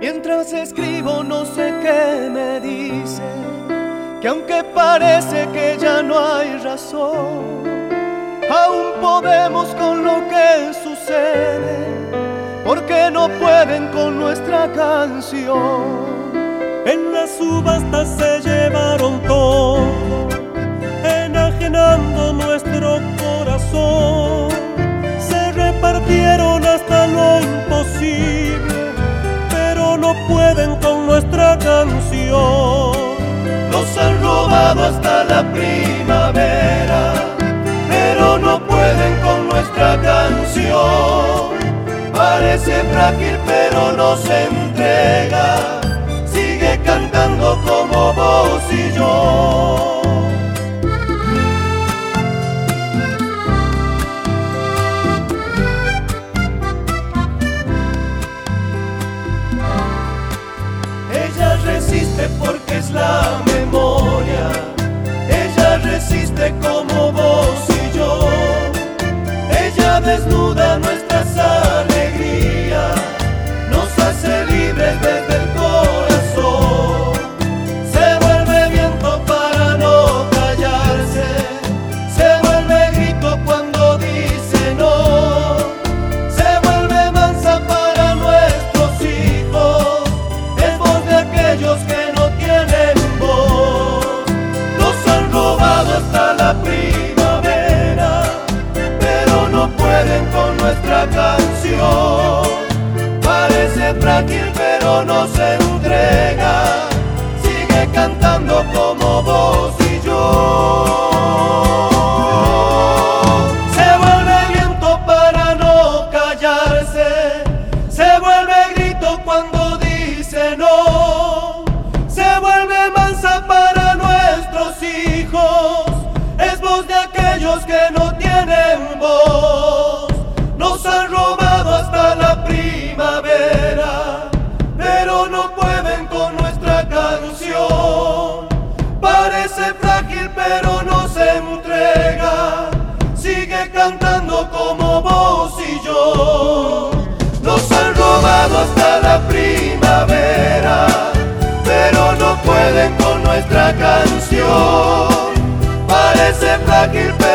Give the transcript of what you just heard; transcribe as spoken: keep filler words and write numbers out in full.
Mientras escribo no sé qué me dice, que aunque parece que ya no hay razón, aún podemos con lo que sucede, porque no pueden con nuestra canción. En las subastas se llevaron todo, enajenando nuestro corazón. Se repartieron hasta lo imposible, pero no pueden con nuestra canción. Nos han robado hasta la primavera, pero no pueden con nuestra canción. Parece frágil pero no se entrega, sigue cantando como vos y yo. Ella resiste porque es la memoria, ella resiste como vos y yo. Ella desnuda nuestras alegrías, nos hace libres desde el corazón. Se vuelve viento para no callarse, se vuelve grito cuando dice no, se vuelve mansa para nuestros hijos, es voz de aquellos que no tienen voz. Nos han robado hasta la primavera, pero no pueden con nuestra canción. Parece frágil pero no se entrega, sigue cantando como vos y yo. Se vuelve viento para no callarse, se vuelve grito cuando dice no, se vuelve mansa para nuestros hijos, es voz de aquellos que no tienen voz. Nos han robado hasta la primavera, pero no pueden con nuestra canción. Parece frágil pero no se entrega, sigue cantando como vos y yo. Nos han robado hasta la primavera, pero no pueden con nuestra canción. Parece frágil pero